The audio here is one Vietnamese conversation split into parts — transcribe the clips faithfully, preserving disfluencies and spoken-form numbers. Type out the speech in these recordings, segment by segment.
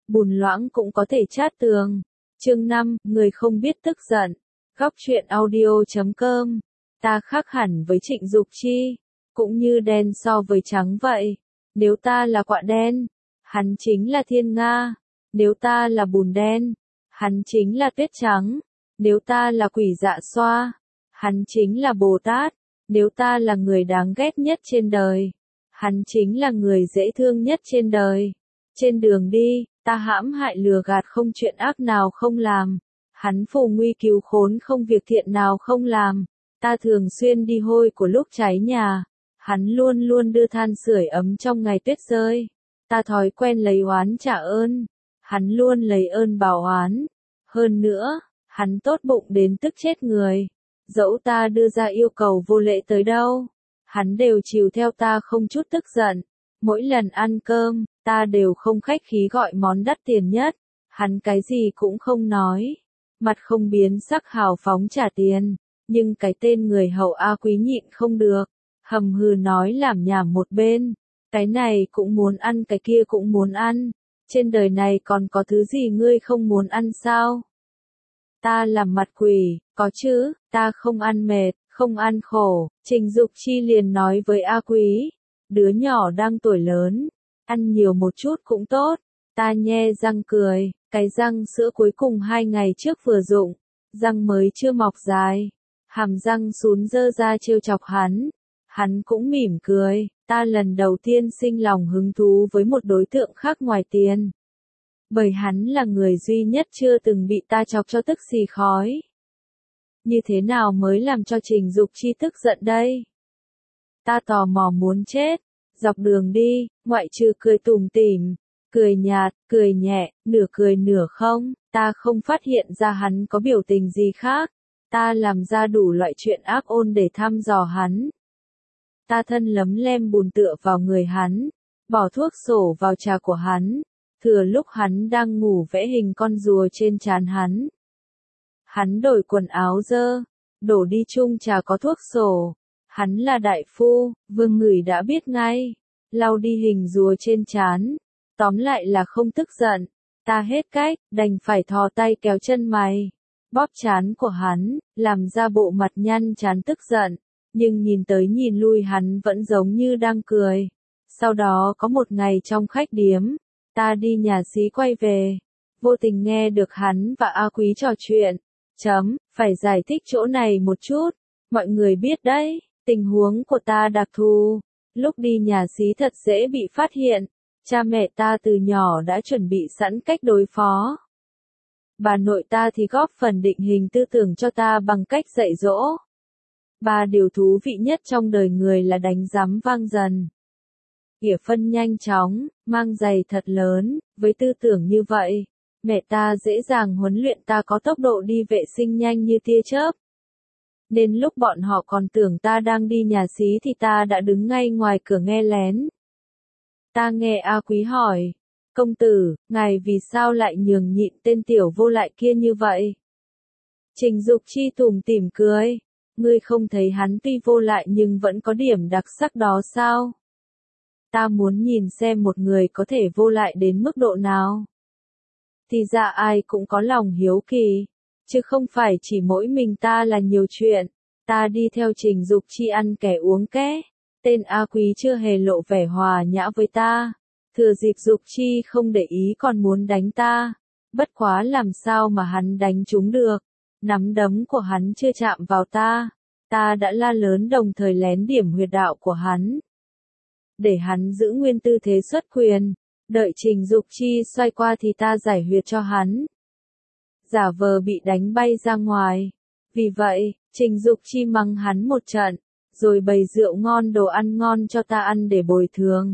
bùn loãng cũng có thể chát tường. Chương năm, người không biết tức giận. Góc truyện audio chấm com. Ta khác hẳn với Trịnh Dục Chi, cũng như đen so với trắng vậy. Nếu ta là quạ đen, hắn chính là thiên nga. Nếu ta là bùn đen, hắn chính là tuyết trắng. Nếu ta là quỷ dạ xoa, hắn chính là Bồ Tát. Nếu ta là người đáng ghét nhất trên đời, hắn chính là người dễ thương nhất trên đời. Trên đường đi, ta hãm hại lừa gạt không chuyện ác nào không làm. Hắn phù nguy cứu khốn không việc thiện nào không làm. Ta thường xuyên đi hôi của lúc cháy nhà. Hắn luôn luôn đưa than sưởi ấm trong ngày tuyết rơi. Ta thói quen lấy oán trả ơn. Hắn luôn lấy ơn báo oán. Hơn nữa, hắn tốt bụng đến tức chết người. Dẫu ta đưa ra yêu cầu vô lễ tới đâu, hắn đều chiều theo ta không chút tức giận. Mỗi lần ăn cơm, ta đều không khách khí gọi món đắt tiền nhất. Hắn cái gì cũng không nói. Mặt không biến sắc hào phóng trả tiền. Nhưng cái tên người hậu A Quý nhịn không được. Hầm hừ nói làm nhảm một bên. Cái này cũng muốn ăn, cái kia cũng muốn ăn. Trên đời này còn có thứ gì ngươi không muốn ăn sao? Ta làm mặt quỷ, có chứ, ta không ăn mệt, không ăn khổ. Trình Dục Chi liền nói với A Quý. Đứa nhỏ đang tuổi lớn, ăn nhiều một chút cũng tốt. Ta nhe răng cười, cái răng sữa cuối cùng hai ngày trước vừa rụng. Răng mới chưa mọc dài. Hàm răng sún dơ ra trêu chọc hắn. Hắn cũng mỉm cười, ta lần đầu tiên sinh lòng hứng thú với một đối tượng khác ngoài tiền. Bởi hắn là người duy nhất chưa từng bị ta chọc cho tức xì khói. Như thế nào mới làm cho Trình Dục Chi tức giận đây? Ta tò mò muốn chết. Dọc đường đi, ngoại trừ cười tủm tỉm, cười nhạt, cười nhẹ, nửa cười nửa không, ta không phát hiện ra hắn có biểu tình gì khác. Ta làm ra đủ loại chuyện ác ôn để thăm dò hắn. Ta thân lấm lem bùn tựa vào người hắn, bỏ thuốc sổ vào trà của hắn, thừa lúc hắn đang ngủ vẽ hình con rùa trên trán hắn. Hắn đổi quần áo dơ, đổ đi chung trà có thuốc sổ. Hắn là đại phu, vương ngửi đã biết ngay. Lau đi hình rùa trên trán. Tóm lại là không tức giận. Ta hết cách, đành phải thò tay kéo chân mày. Bóp trán của hắn, làm ra bộ mặt nhăn trán tức giận. Nhưng nhìn tới nhìn lui hắn vẫn giống như đang cười. Sau đó có một ngày trong khách điếm, ta đi nhà xí quay về. Vô tình nghe được hắn và A Quý trò chuyện. Chấm, phải giải thích chỗ này một chút. Mọi người biết đấy, tình huống của ta đặc thù. Lúc đi nhà xí thật dễ bị phát hiện. Cha mẹ ta từ nhỏ đã chuẩn bị sẵn cách đối phó. Bà nội ta thì góp phần định hình tư tưởng cho ta bằng cách dạy dỗ. Ba điều thú vị nhất trong đời người là đánh rắm vang dần. Ỉa phân nhanh chóng, mang giày thật lớn, với tư tưởng như vậy, mẹ ta dễ dàng huấn luyện ta có tốc độ đi vệ sinh nhanh như tia chớp. Nên lúc bọn họ còn tưởng ta đang đi nhà xí thì ta đã đứng ngay ngoài cửa nghe lén. Ta nghe A Quý hỏi, công tử, ngài vì sao lại nhường nhịn tên tiểu vô lại kia như vậy? Trình Dục Chi tủm tỉm cười, ngươi không thấy hắn tuy vô lại nhưng vẫn có điểm đặc sắc đó sao? Ta muốn nhìn xem một người có thể vô lại đến mức độ nào. Thì ra ai cũng có lòng hiếu kỳ, chứ không phải chỉ mỗi mình ta là nhiều chuyện. Ta đi theo Trình Dục Chi ăn kẻ uống ké. Tên A Quý chưa hề lộ vẻ hòa nhã với ta. Thừa dịp Dục Chi không để ý còn muốn đánh ta. Bất quá làm sao mà hắn đánh trúng được. Nắm đấm của hắn chưa chạm vào ta. Ta đã la lớn đồng thời lén điểm huyệt đạo của hắn. Để hắn giữ nguyên tư thế xuất quyền. Đợi Trình Dục Chi xoay qua thì ta giải huyệt cho hắn. Giả vờ bị đánh bay ra ngoài. Vì vậy, Trình Dục Chi mắng hắn một trận. Rồi bày rượu ngon đồ ăn ngon cho ta ăn để bồi thường.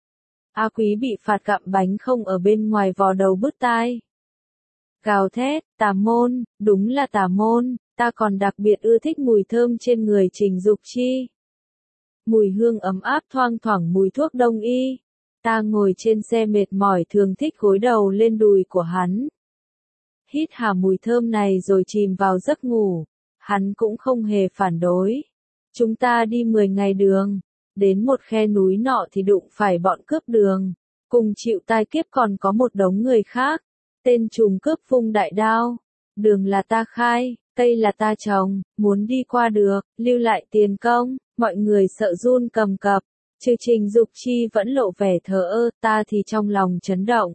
A Quý bị phạt gặm bánh không ở bên ngoài vò đầu bứt tai. Gào thét, tà môn, đúng là tà môn, ta còn đặc biệt ưa thích mùi thơm trên người Trình Dục Chi. Mùi hương ấm áp thoang thoảng mùi thuốc đông y. Ta ngồi trên xe mệt mỏi thường thích gối đầu lên đùi của hắn. Hít hà mùi thơm này rồi chìm vào giấc ngủ. Hắn cũng không hề phản đối. Chúng ta đi mười ngày đường. Đến một khe núi nọ thì đụng phải bọn cướp đường. Cùng chịu tai kiếp còn có một đống người khác. Tên trùm cướp vung đại đao. Đường là ta khai, cây là ta trồng, muốn đi qua được, lưu lại tiền công, mọi người sợ run cầm cập. Trừ Trình Dục Chi vẫn lộ vẻ thờ ơ, ta thì trong lòng chấn động.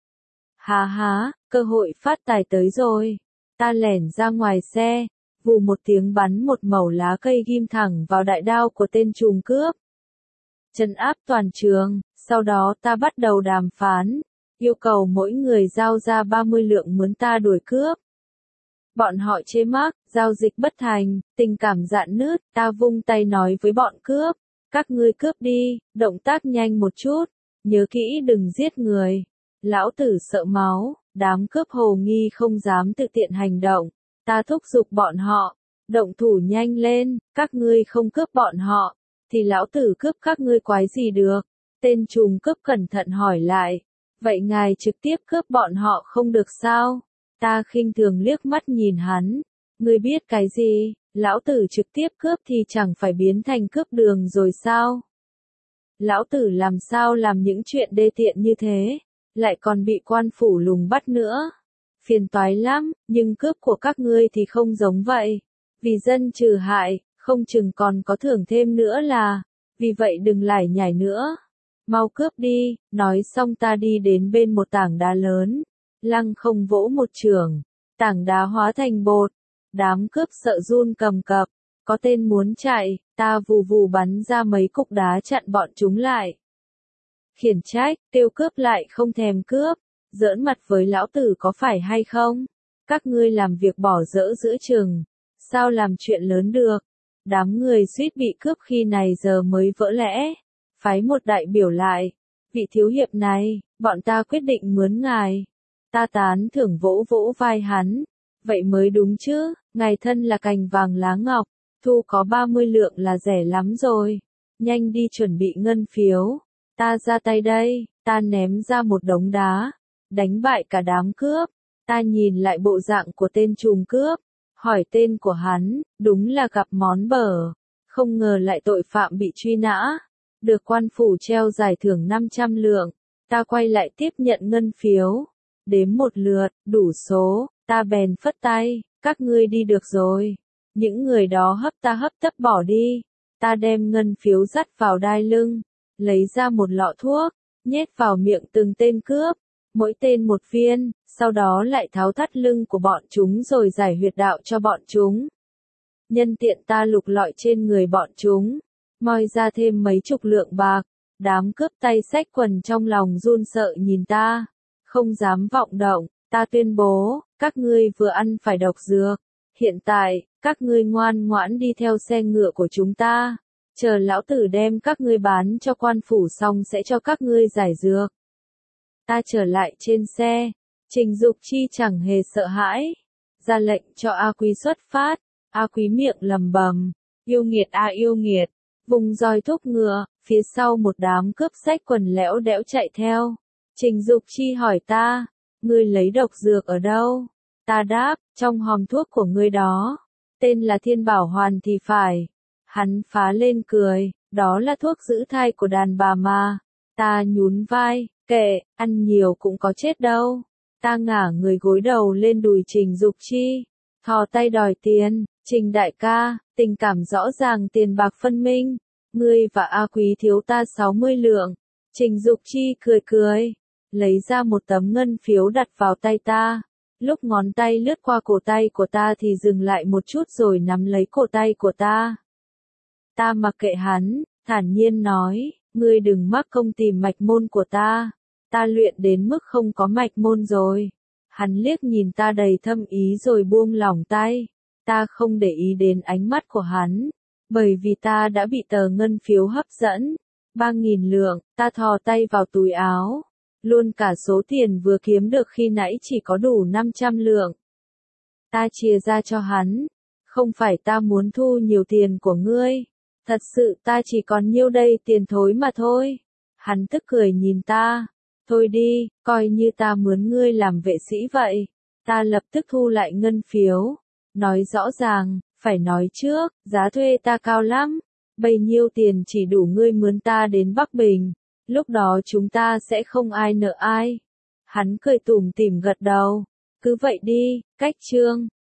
Há há, cơ hội phát tài tới rồi. Ta lẻn ra ngoài xe, vù một tiếng bắn một mẩu lá cây ghim thẳng vào đại đao của tên trùm cướp. Trấn áp toàn trường, sau đó ta bắt đầu đàm phán, yêu cầu mỗi người giao ra ba mươi lượng mướn ta đuổi cướp. Bọn họ chế mắc, giao dịch bất thành, tình cảm rạn nứt, ta vung tay nói với bọn cướp, các ngươi cướp đi, động tác nhanh một chút, nhớ kỹ đừng giết người. Lão tử sợ máu, đám cướp hồ nghi không dám tự tiện hành động, ta thúc giục bọn họ, động thủ nhanh lên, các ngươi không cướp bọn họ, thì lão tử cướp các ngươi quái gì được. Tên trùm cướp cẩn thận hỏi lại, vậy ngài trực tiếp cướp bọn họ không được sao? Ta khinh thường liếc mắt nhìn hắn, ngươi biết cái gì, lão tử trực tiếp cướp thì chẳng phải biến thành cướp đường rồi sao? Lão tử làm sao làm những chuyện đê tiện như thế, lại còn bị quan phủ lùng bắt nữa. Phiền toái lắm, nhưng cướp của các ngươi thì không giống vậy. Vì dân trừ hại, không chừng còn có thưởng thêm nữa là, vì vậy đừng lải nhải nữa. Mau cướp đi, nói xong ta đi đến bên một tảng đá lớn. Lăng không vỗ một chưởng, tảng đá hóa thành bột. Đám cướp sợ run cầm cập, có tên muốn chạy, ta vù vù bắn ra mấy cục đá chặn bọn chúng lại. Khiển trách, kêu cướp lại không thèm cướp, giỡn mặt với lão tử có phải hay không? Các ngươi làm việc bỏ dỡ giữa chừng, sao làm chuyện lớn được? Đám người suýt bị cướp khi này giờ mới vỡ lẽ, phái một đại biểu lại, vị thiếu hiệp này, bọn ta quyết định mướn ngài. Ta tán thưởng vỗ vỗ vai hắn, vậy mới đúng chứ, ngài thân là cành vàng lá ngọc, thu có ba mươi lượng là rẻ lắm rồi, nhanh đi chuẩn bị ngân phiếu. Ta ra tay đây, ta ném ra một đống đá, đánh bại cả đám cướp. Ta nhìn lại bộ dạng của tên trùm cướp, hỏi tên của hắn, đúng là gặp món bở, không ngờ lại tội phạm bị truy nã, được quan phủ treo giải thưởng năm trăm lượng. Ta quay lại tiếp nhận ngân phiếu, đếm một lượt, đủ số, ta bèn phất tay, các ngươi đi được rồi. Những người đó hấp ta hấp tấp bỏ đi, ta đem ngân phiếu dắt vào đai lưng, lấy ra một lọ thuốc, nhét vào miệng từng tên cướp, mỗi tên một viên, sau đó lại tháo thắt lưng của bọn chúng rồi giải huyệt đạo cho bọn chúng. Nhân tiện ta lục lọi trên người bọn chúng, moi ra thêm mấy chục lượng bạc, đám cướp tay xách quần trong lòng run sợ nhìn ta, không dám vọng động, ta tuyên bố, các ngươi vừa ăn phải độc dược, hiện tại, các ngươi ngoan ngoãn đi theo xe ngựa của chúng ta. Chờ lão tử đem các ngươi bán cho quan phủ xong sẽ cho các ngươi giải dược. Ta trở lại trên xe, Trình Dục Chi chẳng hề sợ hãi, ra lệnh cho A Quý xuất phát. A Quý miệng lầm bầm, yêu nghiệt a yêu nghiệt, vùng roi thúc ngựa, phía sau một đám cướp xách quần lẽo đẽo chạy theo. Trình Dục Chi hỏi ta, ngươi lấy độc dược ở đâu? Ta đáp, trong hòm thuốc của ngươi đó, tên là Thiên Bảo Hoàn thì phải. Hắn phá lên cười, đó là thuốc giữ thai của đàn bà mà. Ta nhún vai, kệ, ăn nhiều cũng có chết đâu. Ta ngả người gối đầu lên đùi Trình Dục Chi, thò tay đòi tiền. Trình đại ca, tình cảm rõ ràng tiền bạc phân minh, ngươi và A Quý thiếu ta sáu mươi lượng. Trình Dục Chi cười cười, lấy ra một tấm ngân phiếu đặt vào tay ta. Lúc ngón tay lướt qua cổ tay của ta thì dừng lại một chút rồi nắm lấy cổ tay của ta. Ta mặc kệ hắn, thản nhiên nói, ngươi đừng mắc công tìm mạch môn của ta. Ta luyện đến mức không có mạch môn rồi. Hắn liếc nhìn ta đầy thâm ý rồi buông lỏng tay. Ta không để ý đến ánh mắt của hắn, bởi vì ta đã bị tờ ngân phiếu hấp dẫn. Ba nghìn lượng, ta thò tay vào túi áo. Luôn cả số tiền vừa kiếm được khi nãy chỉ có đủ năm trăm lượng. Ta chia ra cho hắn. Không phải ta muốn thu nhiều tiền của ngươi. Thật sự ta chỉ còn nhiêu đây tiền thối mà thôi. Hắn tức cười nhìn ta. Thôi đi, coi như ta mướn ngươi làm vệ sĩ vậy. Ta lập tức thu lại ngân phiếu. Nói rõ ràng, phải nói trước, giá thuê ta cao lắm. Bấy nhiêu tiền chỉ đủ ngươi mướn ta đến Bắc Bình. Lúc đó chúng ta sẽ không ai nợ ai. Hắn cười tủm tỉm gật đầu. Cứ vậy đi, cách chương.